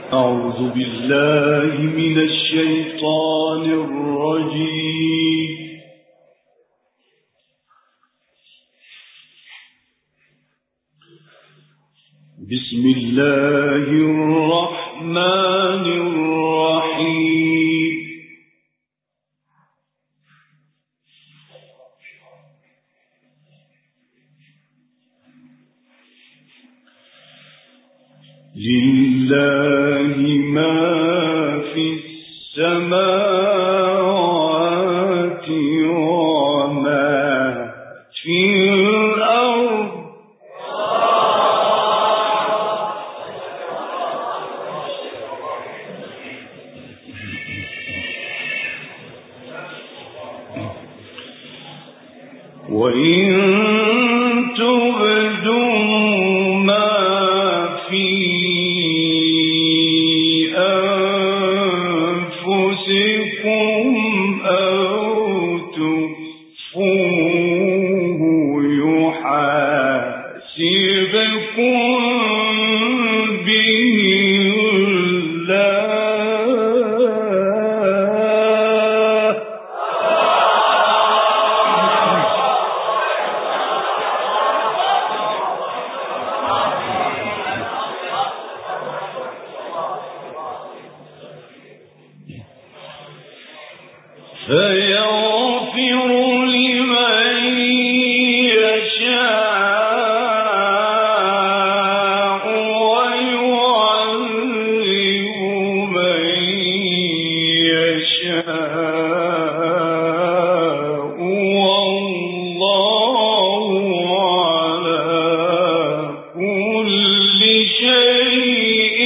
أعوذ بالله من الشيطان الرجيم. بسم الله الرحمن الرحيم. لله ما في السماوات وما في الأرض. وإن تبدوا ما في أنفسكم أو تخفوه يحاسبكم به الله. فيغفر لمن يشاء ويعذب من يشاء والله على كل شيء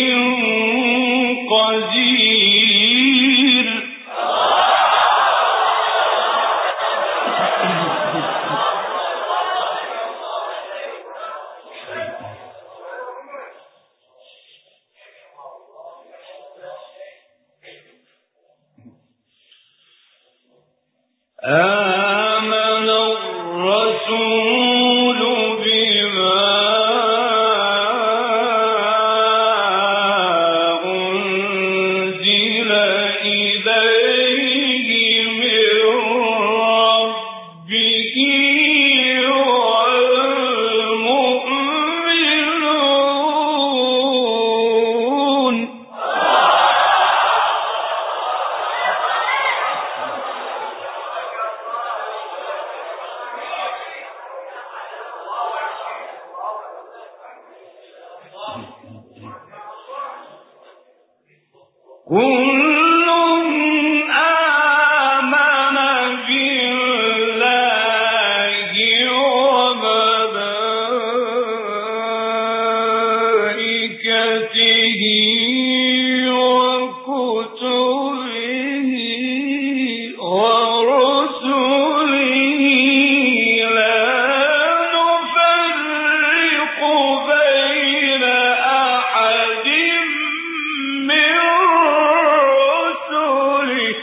قدير. آمن الرسول بما أنزل إليه من ربه والمؤمنون. كل آمن بالله وملائكته وكتبه ورسله لا نفرق بين أحد من رسله.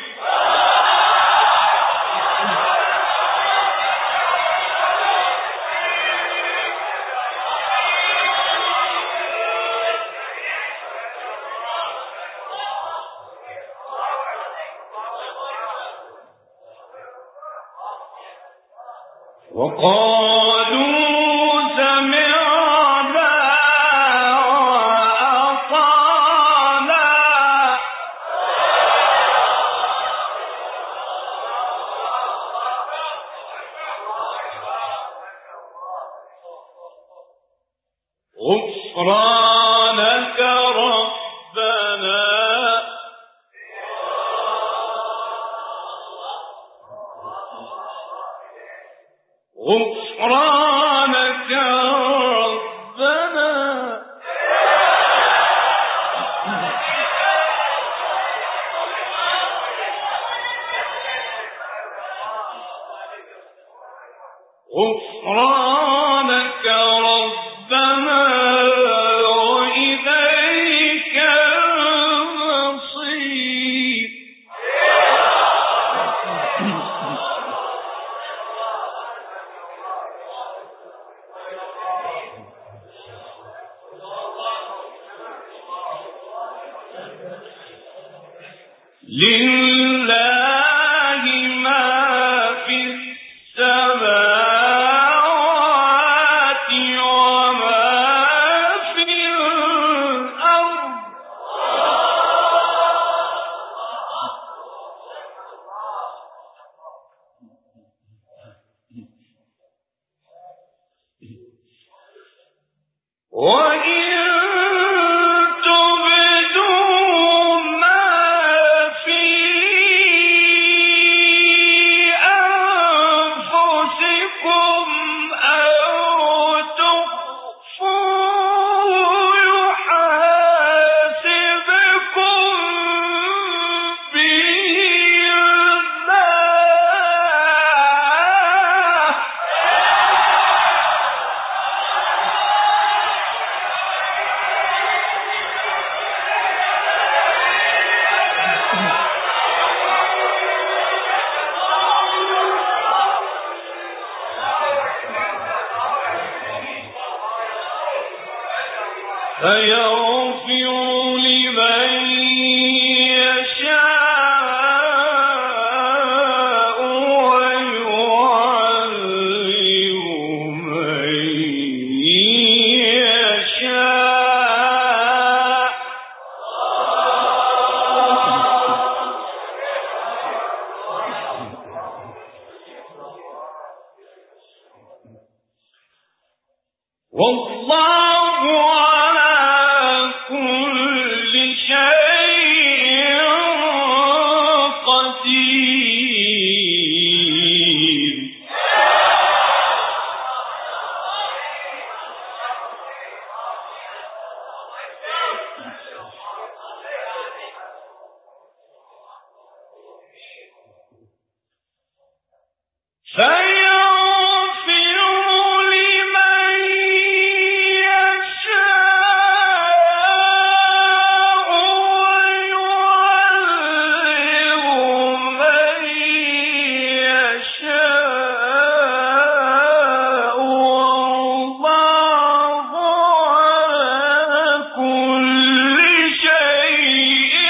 وقالوا سمعنا وأطعنا. غفرانك ربنا غفرانك ربنا غفرانك ربنا لله ما في السماوات وما في الأرض وإن تبدوا ما في أنفسكم أو تخفوه يحاسبكم به الله فيغفر لمن يشاء ويعذب من يشاء والله على كل شيء قدير فيغفر لمن يشاء ويعذب من يشاء والله على كل شيء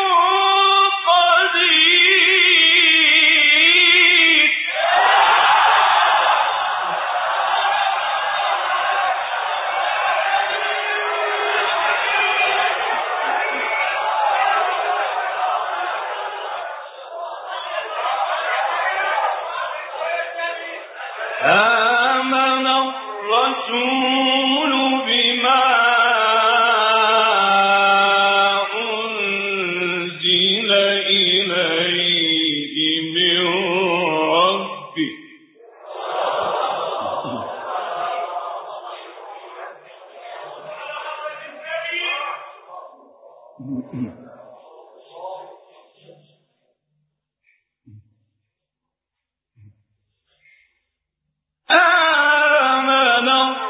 قدير آمن الرسول بما أنزل إليه من ربه آمن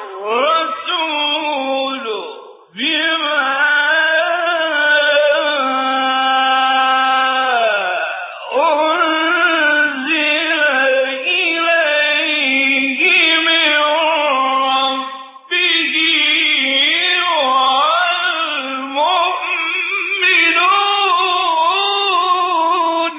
الرسول بما أنزل إليه من ربه والمؤمنون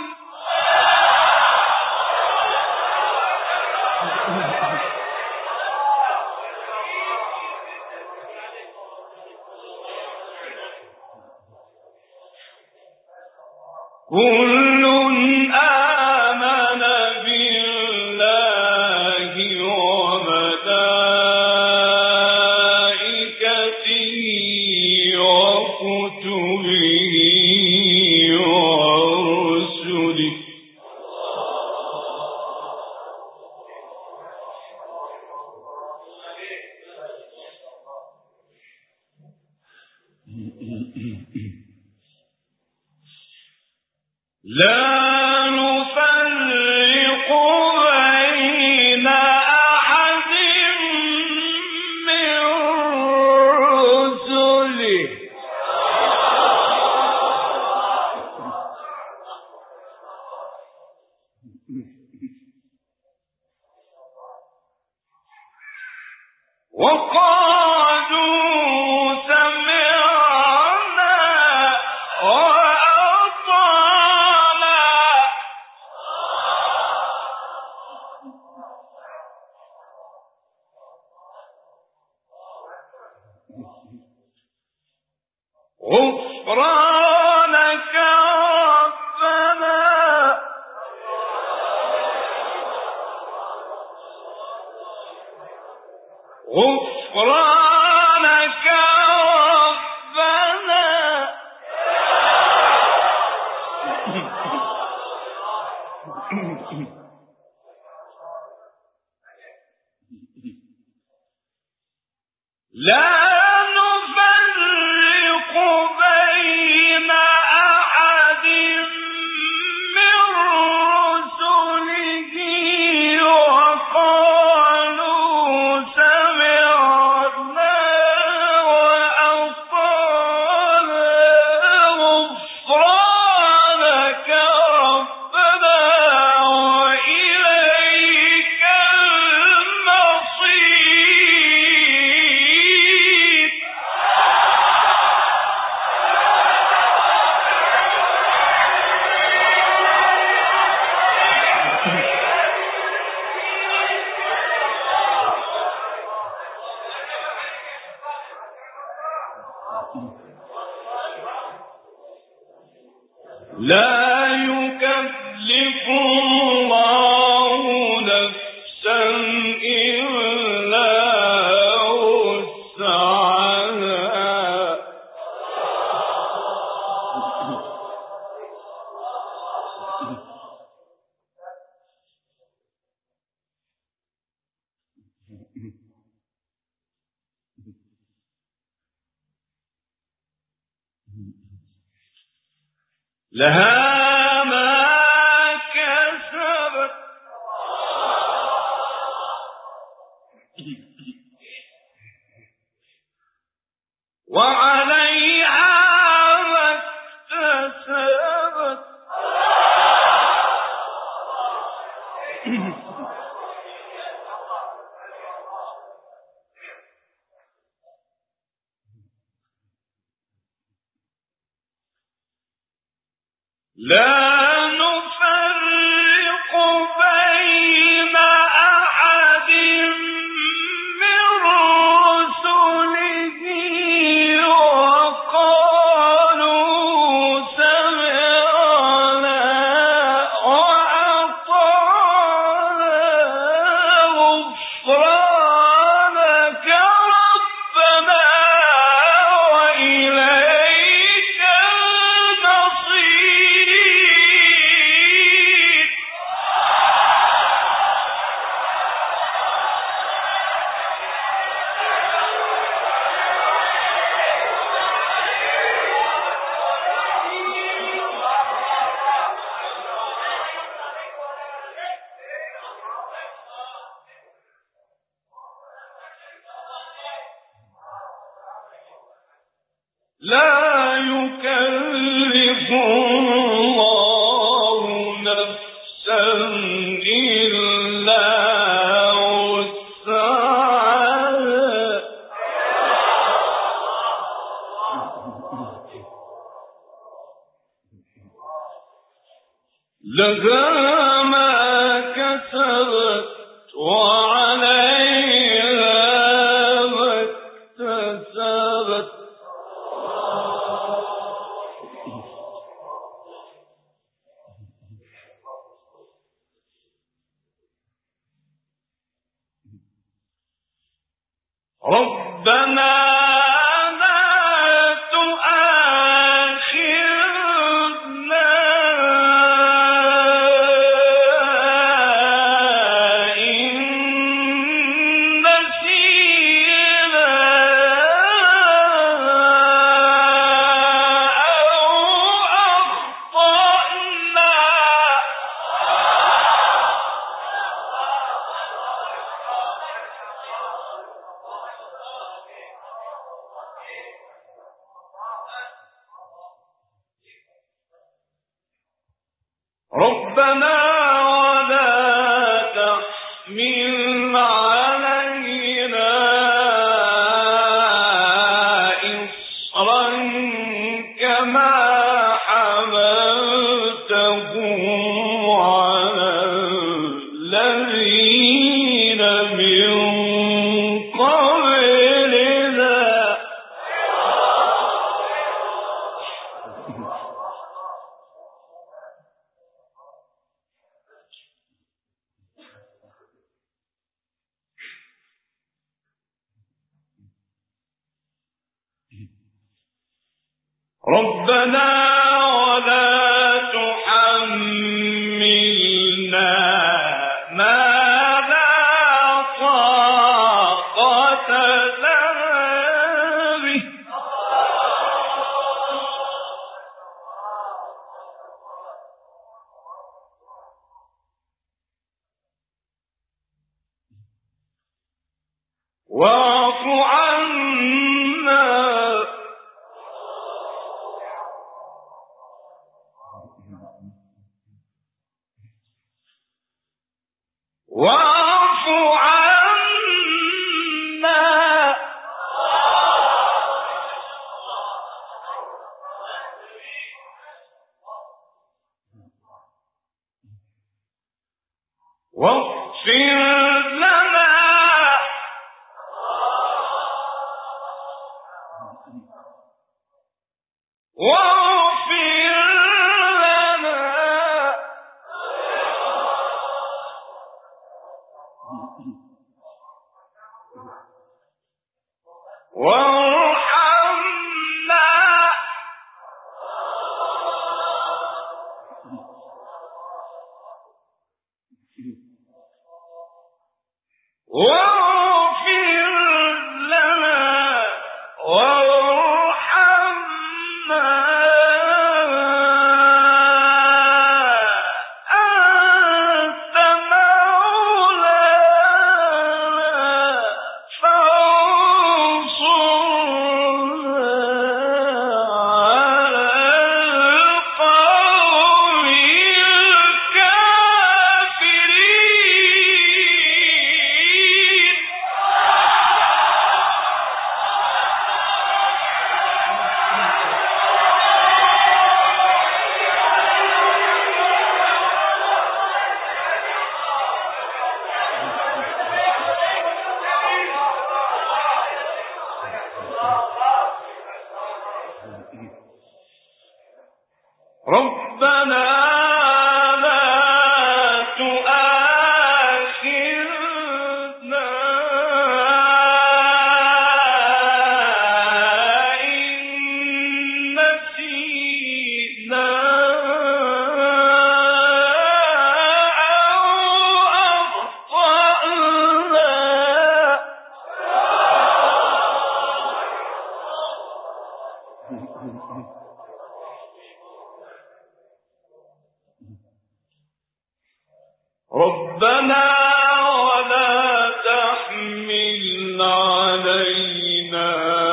كل آمن بالله وملائكته وكتبه ورسله لا نفرق بين أحد من رسله وقالوا سمعنا وأطعنا غفرانك ربنا غفرانك ربنا لا نفرق بين أحد من رسله وقالوا سمعنا وأطعنا غفرانك ربنا وإليك المصير. لا يكلف الله نفسا إلا وسعها لها ما كسبت وعليها ما اكتسبت. لا نفرق بين أحد من رسله وقالوا سمعنا وأطعنا غفرانك ربنا وإليك المصير. لا يكلف الله نفسا إلا وسعها لها ما كسبت وعليها ما اكتسبت. ربنا لا تؤاخذنا إن نسينا أو أخطأنا. ربنا ولا تحمل علينا إصرا كما حملته على الذين من قبلنا. ربنا ولا تحملنا ما لا طاقة لنا به واعف عنا واعف عنا واغفر لنا واغفر لنا وارحمنا واغفر لنا وارحمنا أنت مولانا فانصرنا على القوم الكافرين ربنا لا تؤاخذنا إن نسينا أو أخطأنا ربنا ولا تحمل علينا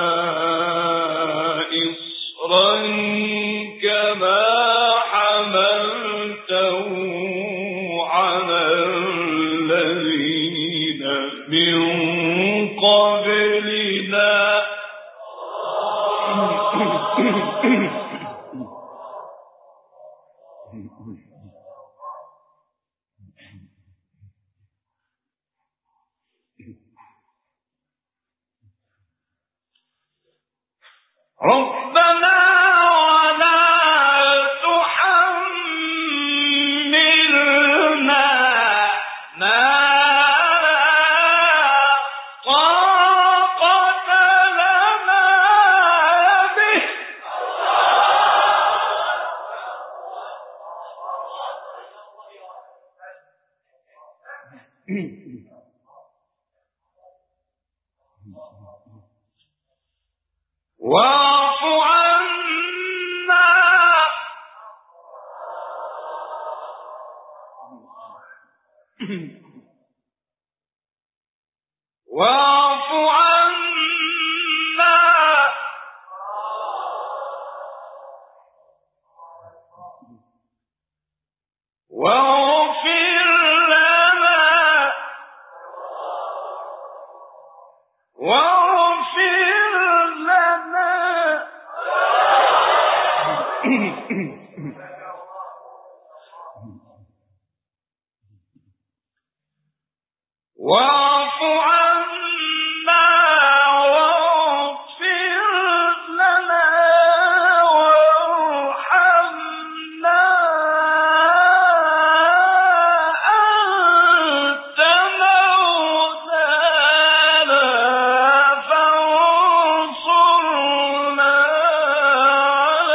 إصرا كما حملته على الذين من قبلنا ربنا ولا تحملنا ما لا طاقة لنا به واعف عنا واعف عنا واغفر لنا واغفر لنا واعف عنا واغفر لنا وارحمنا أنت مولانا فانصرنا على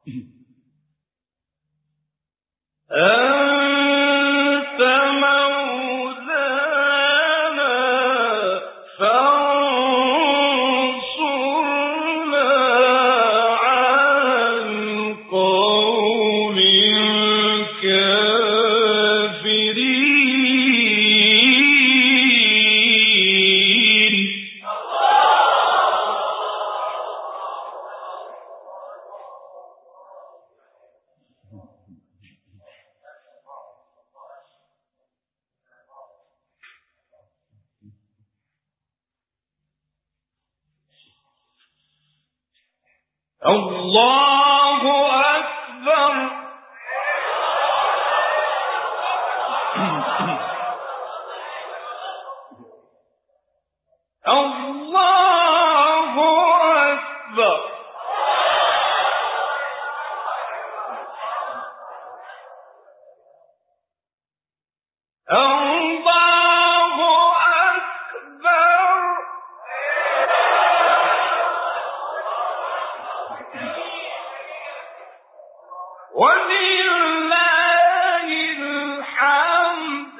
أنت مولانا فانصرنا على القوم الكافرين. الله أكبر. الله أكبر. الله أكبر. ولله الحمد.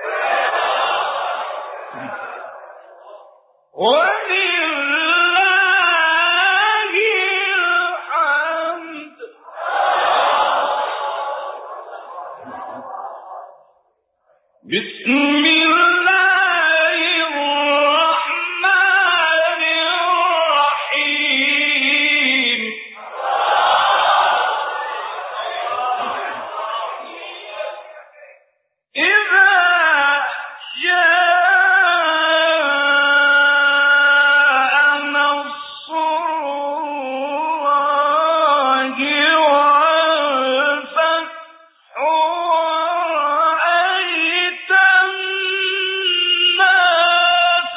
ولله الحمد. بسم الله الرحمن الرحيم. إذا جاء نصر الله والفتح ورأيت الناس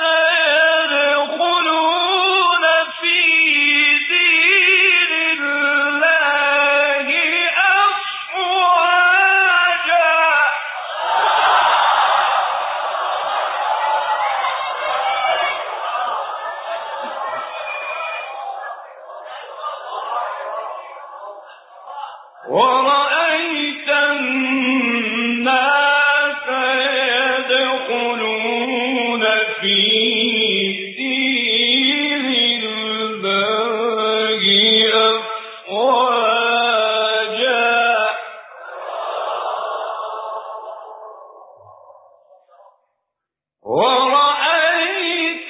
يدخلون في دين الله أفواجا. ورأيت الناس يدخلون في دين الله أفواجا. ورأيت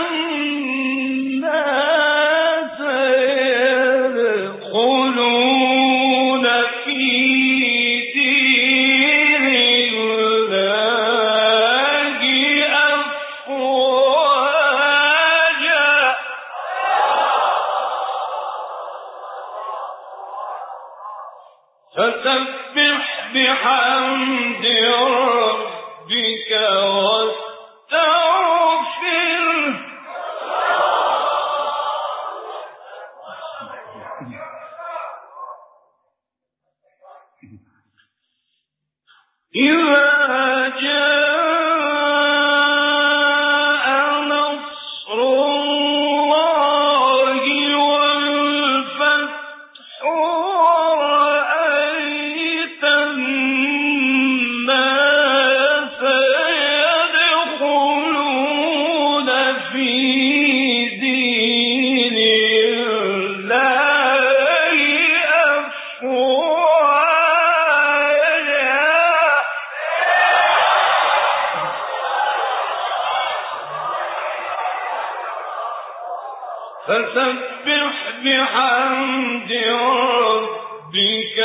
الناس يدخلون في دين الله أفواجا. فسبح بحمد ربك واستغفره. إذا جاء نصر الله والفتح ورأيت الناس يدخلون في دين الله أفواجا. فسبح بحمد ربك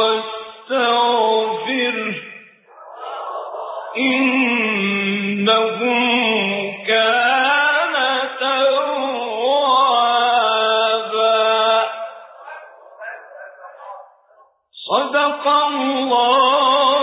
واستغفره. إنه كان توابا. صدق الله